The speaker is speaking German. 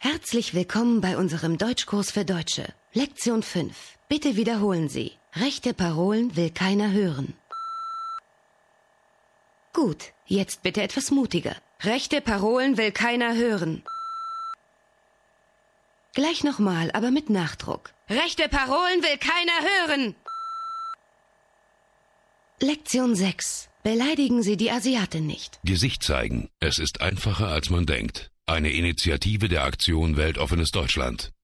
Herzlich willkommen bei unserem Deutschkurs für Deutsche. Lektion 5. Bitte wiederholen Sie. Rechte Parolen will keiner hören. Gut, jetzt bitte etwas mutiger. Rechte Parolen will keiner hören. Gleich nochmal, aber mit Nachdruck. Rechte Parolen will keiner hören. Lektion 6. Beleidigen Sie die Asiatin nicht. Gesicht zeigen. Es ist einfacher, als man denkt. Eine Initiative der Aktion Weltoffenes Deutschland.